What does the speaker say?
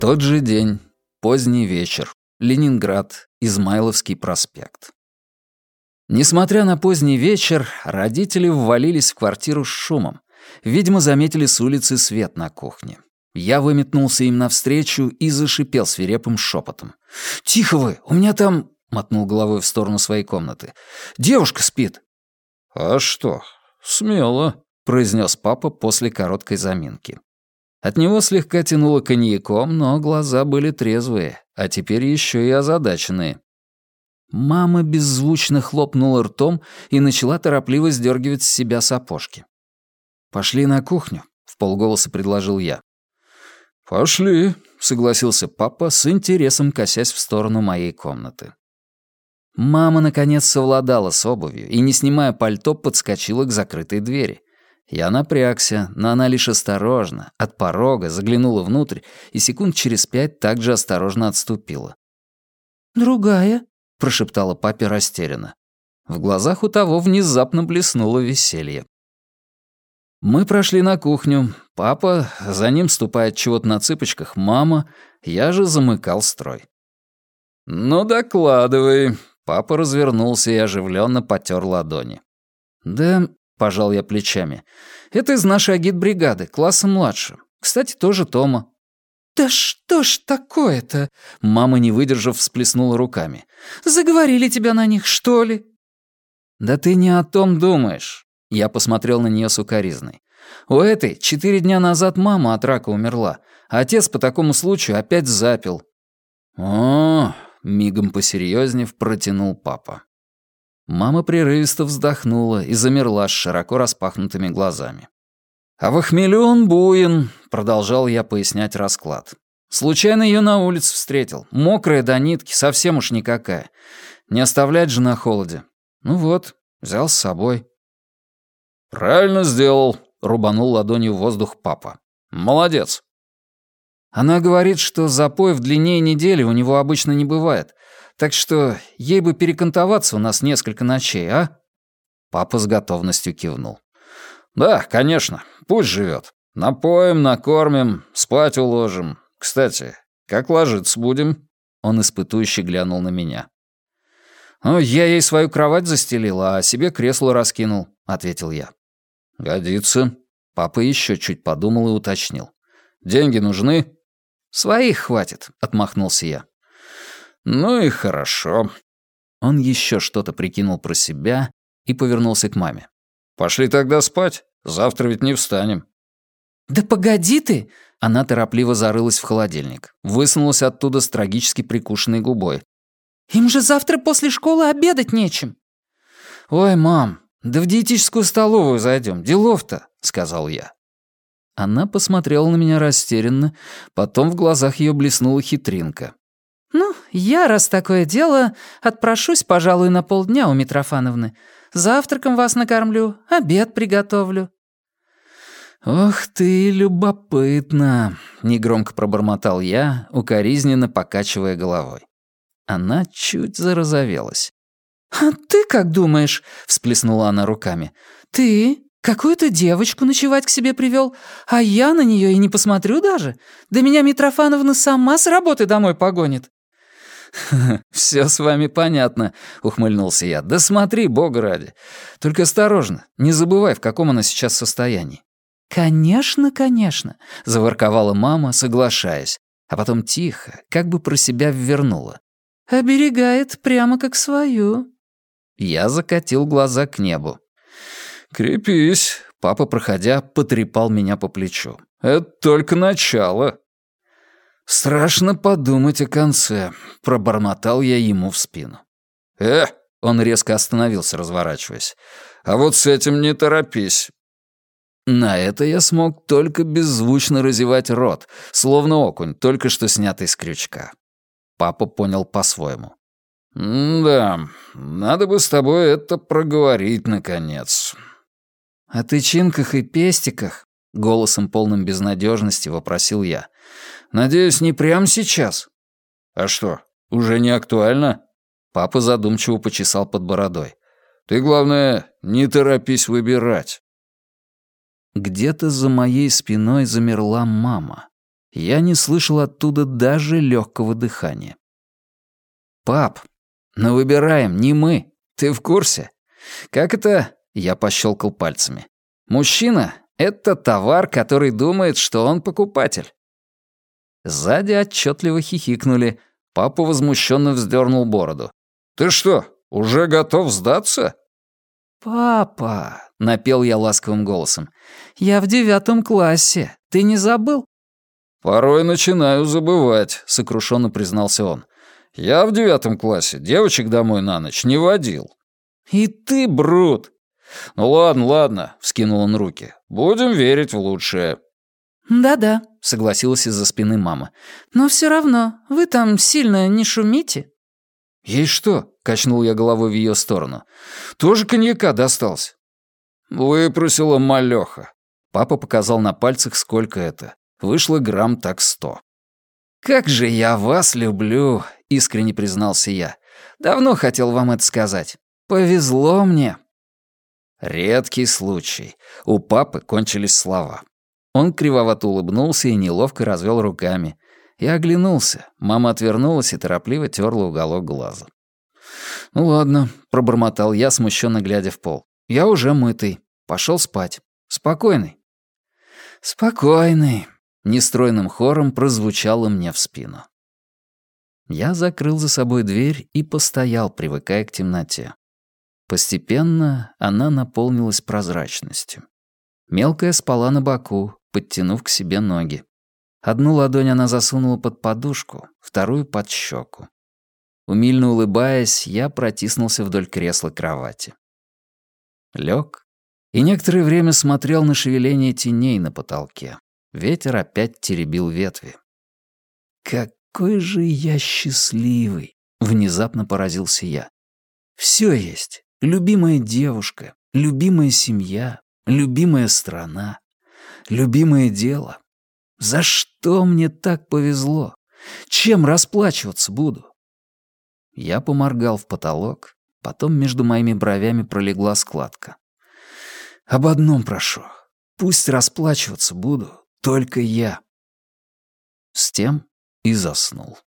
Тот же день, поздний вечер, Ленинград, Измайловский проспект. Несмотря на поздний вечер, родители ввалились в квартиру с шумом. Видимо, заметили с улицы свет на кухне. Я выметнулся им навстречу и зашипел свирепым шепотом. «Тихо вы, у меня там...» — мотнул головой в сторону своей комнаты. «Девушка спит». «А что, смело», — произнес папа после короткой заминки. От него слегка тянуло коньяком, но глаза были трезвые, а теперь еще и озадаченные. Мама беззвучно хлопнула ртом и начала торопливо сдергивать с себя сапожки. «Пошли на кухню», — вполголоса предложил я. «Пошли», — согласился папа, с интересом косясь в сторону моей комнаты. Мама, наконец, совладала с обувью и, не снимая пальто, подскочила к закрытой двери. Я напрягся, но она лишь осторожно, от порога, заглянула внутрь и секунд через 5 также осторожно отступила. «Другая», — прошептала папе растерянно. В глазах у того внезапно блеснуло веселье. Мы прошли на кухню. Папа, за ним ступает чего-то на цыпочках мама, я же замыкал строй. «Ну, докладывай». Папа развернулся и оживленно потер ладони. «Да», — пожал я плечами, — «это из нашей агитбригады, класса младше. Кстати, тоже Тома». «Да что ж такое-то?» Мама, не выдержав, всплеснула руками. «Заговорили тебя на них, что ли?» «Да ты не о том думаешь». Я посмотрел на нее с укоризной. «У этой 4 дня назад мама от рака умерла, а отец по такому случаю опять запил». «О!» — мигом посерьезнев протянул папа. Мама прерывисто вздохнула и замерла с широко распахнутыми глазами. «А в хмелю он буин», — продолжал я пояснять расклад. «Случайно ее на улице встретил. Мокрая до нитки, совсем уж никакая. Не оставлять же на холоде. Ну вот, взял с собой». «Правильно сделал», — рубанул ладонью в воздух папа. «Молодец». Она говорит, что запоев длиннее недели у него обычно не бывает, так что ей бы перекантоваться у нас несколько ночей, а?» Папа с готовностью кивнул. «Да, конечно, пусть живет. Напоим, накормим, спать уложим. Кстати, как ложиться будем?» Он испытующе глянул на меня. «Ну, я ей свою кровать застелил, а себе кресло раскинул», — ответил я. «Годится». Папа еще чуть подумал и уточнил. «Деньги нужны?» «Своих хватит», — отмахнулся я. «Ну и хорошо». Он еще что-то прикинул про себя и повернулся к маме. «Пошли тогда спать. Завтра ведь не встанем». «Да погоди ты!» Она торопливо зарылась в холодильник. Высунулась оттуда с трагически прикушенной губой. «Им же завтра после школы обедать нечем». «Ой, мам, да в диетическую столовую зайдем. Делов-то», — сказал я. Она посмотрела на меня растерянно, потом в глазах ее блеснула хитринка. «Ну, я, раз такое дело, отпрошусь, пожалуй, на полдня у Митрофановны. Завтраком вас накормлю, обед приготовлю». «Ох ты, любопытно», — негромко пробормотал я, укоризненно покачивая головой. Она чуть зарозовелась. «А ты как думаешь?» — всплеснула она руками. «Ты какую-то девочку ночевать к себе привел, а я на нее и не посмотрю даже. Да меня Митрофановна сама с работы домой погонит». «Все с вами понятно», — ухмыльнулся я. «Да смотри, бога ради. Только осторожно, не забывай, в каком она сейчас состоянии». «Конечно, конечно», — заворковала мама, соглашаясь, а потом тихо, как бы про себя ввернула. «Оберегает прямо как свою». Я закатил глаза к небу. «Крепись», — папа, проходя, потрепал меня по плечу. «Это только начало». «Страшно подумать о конце», — пробормотал я ему в спину. Он резко остановился, разворачиваясь. «А вот с этим не торопись». На это я смог только беззвучно разевать рот, словно окунь, только что снятый с крючка. Папа понял по-своему. «Да, надо бы с тобой это проговорить, наконец». «О тычинках и пестиках?» — голосом полным безнадежности вопросил я. «Надеюсь, не прямо сейчас?» «А что, уже не актуально?» Папа задумчиво почесал под бородой. «Ты, главное, не торопись выбирать». Где-то за моей спиной замерла мама. Я не слышал оттуда даже легкого дыхания. «Пап, но выбираем не мы. Ты в курсе? Как это?» — я пощелкал пальцами. «Мужчина — это товар, который думает, что он покупатель». Сзади отчетливо хихикнули. Папа возмущенно вздернул бороду. «Ты что, уже готов сдаться?» «Папа», — напел я ласковым голосом, — «я в 9 классе. Ты не забыл?» «Порой начинаю забывать», — сокрушенно признался он. «Я в 9 классе девочек домой на ночь не водил». «И ты, Брут!» «Ну ладно, ладно», — вскинул он руки. «Будем верить в лучшее». «Да-да», — согласилась из-за спины мама. «Но все равно, вы там сильно не шумите». «Ей что?» — качнул я головой в ее сторону. «Тоже коньяка достался». «Выпросила малёха». Папа показал на пальцах, сколько это. Вышло грамм так 100. «Как же я вас люблю», — искренне признался я. «Давно хотел вам это сказать. Повезло мне». Редкий случай. У папы кончились слова. Он кривовато улыбнулся и неловко развел руками. Я оглянулся. Мама отвернулась и торопливо терла уголок глаза. «Ну ладно», — пробормотал я, смущенно глядя в пол. «Я уже мытый. Пошел спать. Спокойный». «Спокойный», — нестройным хором прозвучало мне в спину. Я закрыл за собой дверь и постоял, привыкая к темноте. Постепенно она наполнилась прозрачностью. Мелкая спала на боку, подтянув к себе ноги. Одну ладонь она засунула под подушку, вторую — под щеку. Умильно улыбаясь, я протиснулся вдоль кресла кровати. Лег и некоторое время смотрел на шевеление теней на потолке. Ветер опять теребил ветви. «Какой же я счастливый!» — внезапно поразился я. «Все есть. Любимая девушка, любимая семья, любимая страна, любимое дело. За что мне так повезло? Чем расплачиваться буду?» Я поморгал в потолок, потом между моими бровями пролегла складка. «Об одном прошу. Пусть расплачиваться буду только я». С тем и заснул.